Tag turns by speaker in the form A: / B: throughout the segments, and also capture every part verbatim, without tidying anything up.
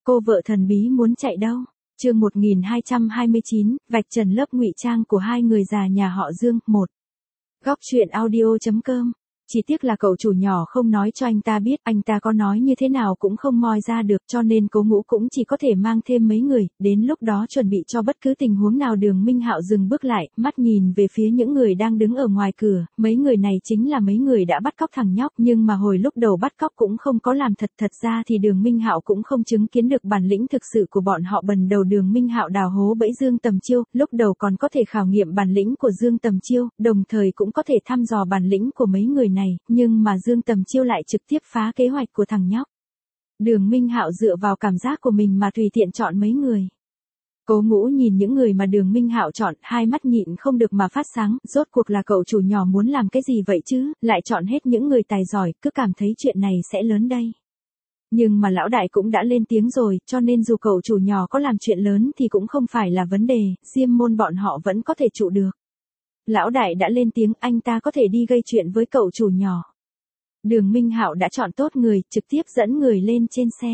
A: Cô vợ thần bí muốn chạy đâu? Chương một nghìn hai trăm hai mươi chín, vạch trần lớp ngụy trang của hai người già nhà họ Dương. Một. Góc truyện audio chấm com. Chỉ tiếc là cậu chủ nhỏ không nói cho anh ta biết, anh ta có nói như thế nào cũng không moi ra được, cho nên Cố Ngũ cũng chỉ có thể mang thêm mấy người, đến lúc đó chuẩn bị cho bất cứ tình huống nào. Đường Minh Hạo dừng bước lại, mắt nhìn về phía những người đang đứng ở ngoài cửa, mấy người này chính là mấy người đã bắt cóc thằng nhóc, nhưng mà hồi lúc đầu bắt cóc cũng không có làm thật. Thật ra thì Đường Minh Hạo cũng không chứng kiến được bản lĩnh thực sự của bọn họ. Bần đầu Đường Minh Hạo đào hố bẫy Dương Tầm Chiêu, lúc đầu còn có thể khảo nghiệm bản lĩnh của Dương Tầm Chiêu, đồng thời cũng có thể thăm dò bản lĩnh của mấy người này, nhưng mà Dương Tầm Chiêu lại trực tiếp phá kế hoạch của thằng nhóc. Đường Minh Hạo dựa vào cảm giác của mình mà tùy tiện chọn mấy người. Cố Ngũ nhìn những người mà Đường Minh Hạo chọn, hai mắt nhịn không được mà phát sáng, rốt cuộc là cậu chủ nhỏ muốn làm cái gì vậy chứ, lại chọn hết những người tài giỏi, cứ cảm thấy chuyện này sẽ lớn đây. Nhưng mà lão đại cũng đã lên tiếng rồi, cho nên dù cậu chủ nhỏ có làm chuyện lớn thì cũng không phải là vấn đề, Diêm Môn bọn họ vẫn có thể trụ được. Lão đại đã lên tiếng, anh ta có thể đi gây chuyện với cậu chủ nhỏ. Đường Minh Hạo đã chọn tốt người, trực tiếp dẫn người lên trên xe.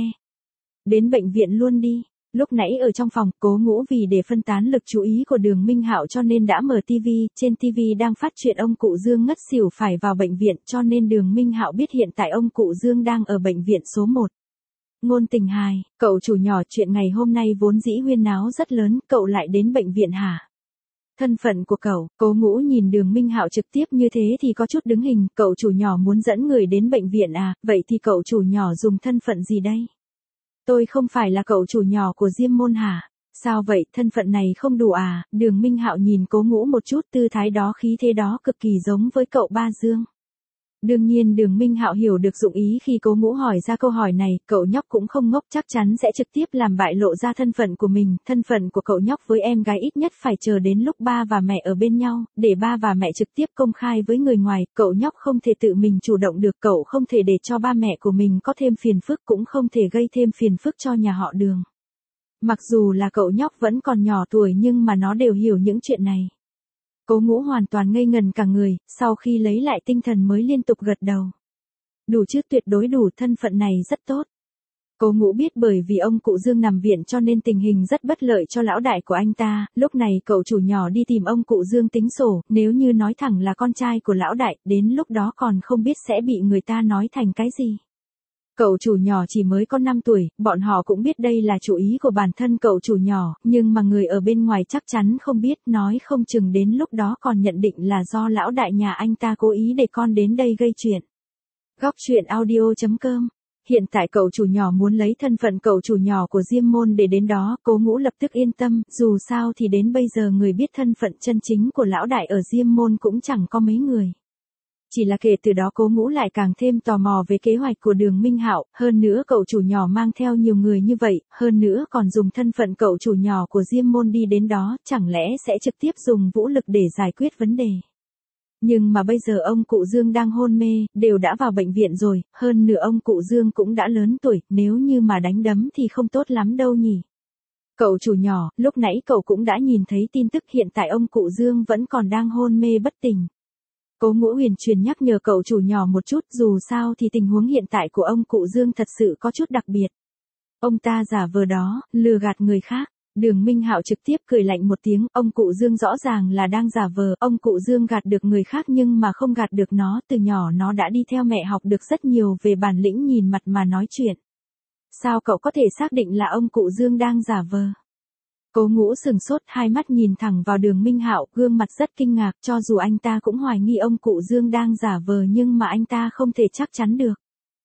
A: Đến bệnh viện luôn đi. Lúc nãy ở trong phòng, Cố Ngũ vì để phân tán lực chú ý của Đường Minh Hạo cho nên đã mở tivi, trên tivi đang phát chuyện ông cụ Dương ngất xỉu phải vào bệnh viện, cho nên Đường Minh Hạo biết hiện tại ông cụ Dương đang ở bệnh viện số một. Ngôn tình hài, cậu chủ nhỏ, chuyện ngày hôm nay vốn dĩ huyên náo rất lớn, cậu lại đến bệnh viện hả? Thân phận của cậu, Cố Ngũ nhìn Đường Minh Hạo trực tiếp như thế thì có chút đứng hình, cậu chủ nhỏ muốn dẫn người đến bệnh viện à, vậy thì cậu chủ nhỏ dùng thân phận gì đây? Tôi không phải là cậu chủ nhỏ của Diêm Môn hả? Sao vậy, thân phận này không đủ à? Đường Minh Hạo nhìn Cố Ngũ một chút, tư thái đó khí thế đó cực kỳ giống với cậu ba Dương. Đương nhiên Đường Minh Hạo hiểu được dụng ý khi Cố Ngũ hỏi ra câu hỏi này, cậu nhóc cũng không ngốc, chắc chắn sẽ trực tiếp làm bại lộ ra thân phận của mình, thân phận của cậu nhóc với em gái ít nhất phải chờ đến lúc ba và mẹ ở bên nhau, để ba và mẹ trực tiếp công khai với người ngoài, cậu nhóc không thể tự mình chủ động được, cậu không thể để cho ba mẹ của mình có thêm phiền phức, cũng không thể gây thêm phiền phức cho nhà họ Đường. Mặc dù là cậu nhóc vẫn còn nhỏ tuổi nhưng mà nó đều hiểu những chuyện này. Cố Ngũ hoàn toàn ngây ngần cả người, sau khi lấy lại tinh thần mới liên tục gật đầu. Đủ chứ, tuyệt đối đủ, thân phận này rất tốt. Cố Ngũ biết bởi vì ông cụ Dương nằm viện cho nên tình hình rất bất lợi cho lão đại của anh ta, lúc này cậu chủ nhỏ đi tìm ông cụ Dương tính sổ, nếu như nói thẳng là con trai của lão đại, đến lúc đó còn không biết sẽ bị người ta nói thành cái gì. Cậu chủ nhỏ chỉ mới có năm tuổi, bọn họ cũng biết đây là chủ ý của bản thân cậu chủ nhỏ, nhưng mà người ở bên ngoài chắc chắn không biết, nói không chừng đến lúc đó còn nhận định là do lão đại nhà anh ta cố ý để con đến đây gây chuyện. Góc truyện audio chấm com. Hiện tại cậu chủ nhỏ muốn lấy thân phận cậu chủ nhỏ của Diêm Môn để đến đó, Cố Ngũ lập tức yên tâm, dù sao thì đến bây giờ người biết thân phận chân chính của lão đại ở Diêm Môn cũng chẳng có mấy người. Chỉ là kể từ đó Cố Ngũ lại càng thêm tò mò về kế hoạch của Đường Minh Hạo, hơn nữa cậu chủ nhỏ mang theo nhiều người như vậy, hơn nữa còn dùng thân phận cậu chủ nhỏ của Diêm Môn đi đến đó, chẳng lẽ sẽ trực tiếp dùng vũ lực để giải quyết vấn đề. Nhưng mà bây giờ ông cụ Dương đang hôn mê, đều đã vào bệnh viện rồi, hơn nữa ông cụ Dương cũng đã lớn tuổi, nếu như mà đánh đấm thì không tốt lắm đâu nhỉ. Cậu chủ nhỏ, lúc nãy cậu cũng đã nhìn thấy tin tức hiện tại ông cụ Dương vẫn còn đang hôn mê bất tỉnh. Cố Ngũ huyền truyền nhắc nhở cậu chủ nhỏ một chút, dù sao thì tình huống hiện tại của ông cụ Dương thật sự có chút đặc biệt. Ông ta giả vờ đó, lừa gạt người khác. Đường Minh Hạo trực tiếp cười lạnh một tiếng, ông cụ Dương rõ ràng là đang giả vờ, ông cụ Dương gạt được người khác nhưng mà không gạt được nó, từ nhỏ nó đã đi theo mẹ học được rất nhiều về bản lĩnh nhìn mặt mà nói chuyện. Sao cậu có thể xác định là ông cụ Dương đang giả vờ? Cố Ngũ sừng sốt, hai mắt nhìn thẳng vào Đường Minh Hạo, gương mặt rất kinh ngạc, cho dù anh ta cũng hoài nghi ông cụ Dương đang giả vờ nhưng mà anh ta không thể chắc chắn được.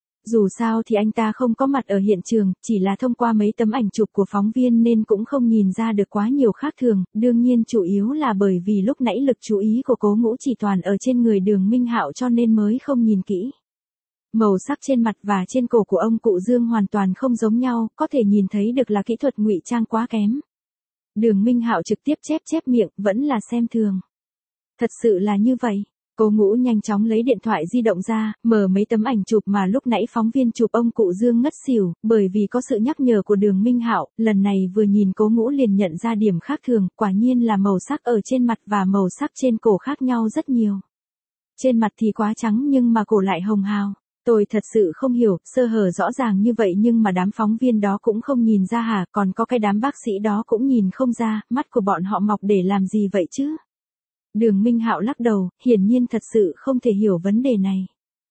A: Dù sao thì anh ta không có mặt ở hiện trường, chỉ là thông qua mấy tấm ảnh chụp của phóng viên nên cũng không nhìn ra được quá nhiều khác thường, đương nhiên chủ yếu là bởi vì lúc nãy lực chú ý của Cố Ngũ chỉ toàn ở trên người Đường Minh Hạo cho nên mới không nhìn kỹ. Màu sắc trên mặt và trên cổ của ông cụ Dương hoàn toàn không giống nhau, có thể nhìn thấy được là kỹ thuật ngụy trang quá kém. Đường Minh Hạo trực tiếp chép chép miệng, vẫn là xem thường. Thật sự là như vậy. Cố Ngũ nhanh chóng lấy điện thoại di động ra, mở mấy tấm ảnh chụp mà lúc nãy phóng viên chụp ông cụ Dương ngất xỉu, bởi vì có sự nhắc nhở của Đường Minh Hạo, lần này vừa nhìn Cố Ngũ liền nhận ra điểm khác thường, quả nhiên là màu sắc ở trên mặt và màu sắc trên cổ khác nhau rất nhiều. Trên mặt thì quá trắng nhưng mà cổ lại hồng hào. Tôi thật sự không hiểu, sơ hở rõ ràng như vậy nhưng mà đám phóng viên đó cũng không nhìn ra hả, còn có cái đám bác sĩ đó cũng nhìn không ra, mắt của bọn họ mọc để làm gì vậy chứ? Đường Minh Hạo lắc đầu, hiển nhiên thật sự không thể hiểu vấn đề này.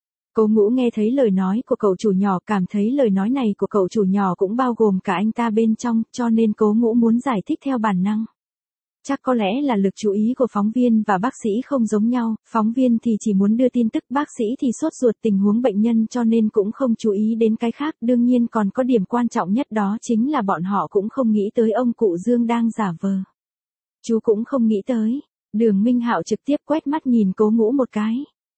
A: Cố Ngũ nghe thấy lời nói của cậu chủ nhỏ, cảm thấy lời nói này của cậu chủ nhỏ cũng bao gồm cả anh ta bên trong, cho nên Cố Ngũ muốn giải thích theo bản năng. Chắc có lẽ là lực chú ý của phóng viên và bác sĩ không giống nhau, phóng viên thì chỉ muốn đưa tin tức, bác sĩ thì sốt ruột tình huống bệnh nhân cho nên cũng không chú ý đến cái khác, đương nhiên còn có điểm quan trọng nhất đó chính là bọn họ cũng không nghĩ tới ông cụ Dương đang giả vờ. Chú cũng không nghĩ tới. Đường Minh Hạo trực tiếp quét mắt nhìn Cố Ngũ một cái.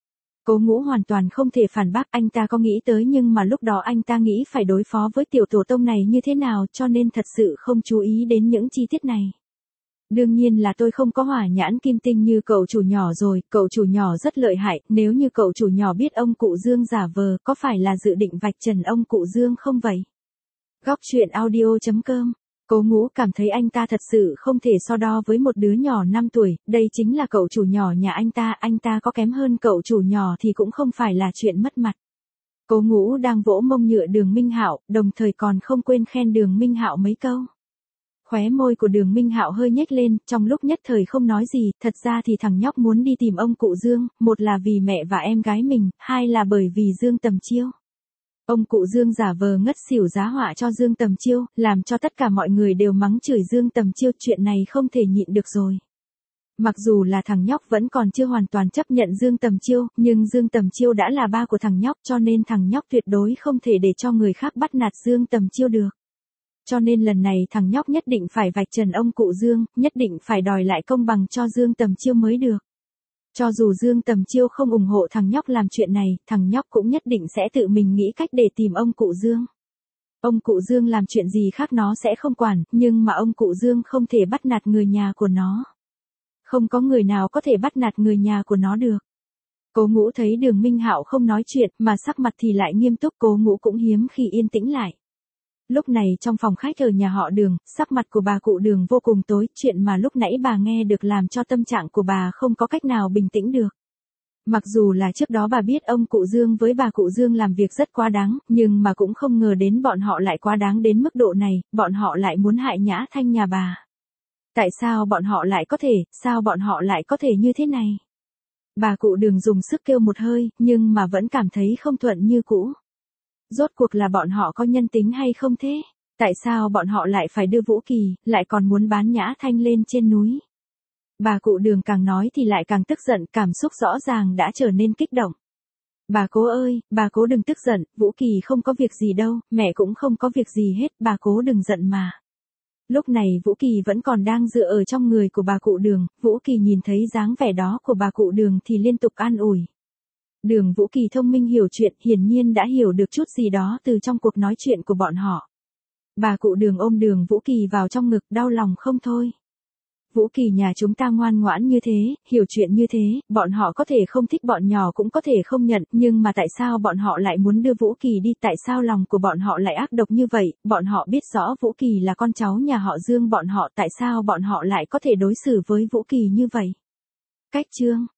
A: Cố Ngũ hoàn toàn không thể phản bác, anh ta có nghĩ tới nhưng mà lúc đó anh ta nghĩ phải đối phó với tiểu tổ tông này như thế nào cho nên thật sự không chú ý đến những chi tiết này. Đương nhiên là tôi không có hỏa nhãn kim tinh như cậu chủ nhỏ rồi, cậu chủ nhỏ rất lợi hại, nếu như cậu chủ nhỏ biết ông cụ Dương giả vờ có phải là dự định vạch trần ông cụ Dương không vậy? Góc truyện audio chấm com. Cố Ngũ cảm thấy anh ta thật sự không thể so đo với một đứa nhỏ năm tuổi, đây chính là cậu chủ nhỏ nhà anh ta, anh ta có kém hơn cậu chủ nhỏ thì cũng không phải là chuyện mất mặt. Cố Ngũ đang vỗ mông nhựa Đường Minh Hạo, đồng thời còn không quên khen Đường Minh Hạo mấy câu. Khóe môi của Đường Minh Hạo hơi nhếch lên, trong lúc nhất thời không nói gì, thật ra thì thằng nhóc muốn đi tìm ông cụ Dương, một là vì mẹ và em gái mình, hai là bởi vì Dương Tầm Chiêu. Ông cụ Dương giả vờ ngất xỉu giá họa cho Dương Tầm Chiêu, làm cho tất cả mọi người đều mắng chửi Dương Tầm Chiêu, chuyện này không thể nhịn được rồi. Mặc dù là thằng nhóc vẫn còn chưa hoàn toàn chấp nhận Dương Tầm Chiêu, nhưng Dương Tầm Chiêu đã là ba của thằng nhóc cho nên thằng nhóc tuyệt đối không thể để cho người khác bắt nạt Dương Tầm Chiêu được. Cho nên lần này thằng nhóc nhất định phải vạch trần ông cụ Dương, nhất định phải đòi lại công bằng cho Dương Tầm Chiêu mới được. Cho dù Dương Tầm Chiêu không ủng hộ thằng nhóc làm chuyện này, thằng nhóc cũng nhất định sẽ tự mình nghĩ cách để tìm ông cụ Dương. Ông cụ Dương làm chuyện gì khác nó sẽ không quản, nhưng mà ông cụ Dương không thể bắt nạt người nhà của nó. Không có người nào có thể bắt nạt người nhà của nó được. Cố Ngũ thấy Đường Minh Hạo không nói chuyện mà sắc mặt thì lại nghiêm túc, Cố Ngũ cũng hiếm khi yên tĩnh lại. Lúc này trong phòng khách ở nhà họ Đường, sắc mặt của bà cụ Đường vô cùng tối, chuyện mà lúc nãy bà nghe được làm cho tâm trạng của bà không có cách nào bình tĩnh được. Mặc dù là trước đó bà biết ông cụ Dương với bà cụ Dương làm việc rất quá đáng, nhưng mà cũng không ngờ đến bọn họ lại quá đáng đến mức độ này, bọn họ lại muốn hại Nhã Thanh nhà bà. Tại sao bọn họ lại có thể, sao bọn họ lại có thể như thế này? Bà cụ Đường dùng sức kêu một hơi, nhưng mà vẫn cảm thấy không thuận như cũ. Rốt cuộc là bọn họ có nhân tính hay không thế? Tại sao bọn họ lại phải đưa Vũ Kỳ, lại còn muốn bán Nhã Thanh lên trên núi? Bà cụ Đường càng nói thì lại càng tức giận, cảm xúc rõ ràng đã trở nên kích động. Bà Cố ơi, bà Cố đừng tức giận, Vũ Kỳ không có việc gì đâu, mẹ cũng không có việc gì hết, bà Cố đừng giận mà. Lúc này Vũ Kỳ vẫn còn đang dựa ở trong người của bà cụ Đường, Vũ Kỳ nhìn thấy dáng vẻ đó của bà cụ Đường thì liên tục an ủi. Đường Vũ Kỳ thông minh hiểu chuyện, hiển nhiên đã hiểu được chút gì đó từ trong cuộc nói chuyện của bọn họ. Bà cụ Đường ôm Đường Vũ Kỳ vào trong ngực, đau lòng không thôi. Vũ Kỳ nhà chúng ta ngoan ngoãn như thế, hiểu chuyện như thế, bọn họ có thể không thích bọn nhỏ cũng có thể không nhận, nhưng mà tại sao bọn họ lại muốn đưa Vũ Kỳ đi, tại sao lòng của bọn họ lại ác độc như vậy, bọn họ biết rõ Vũ Kỳ là con cháu nhà họ Dương bọn họ, tại sao bọn họ lại có thể đối xử với Vũ Kỳ như vậy? Cách chương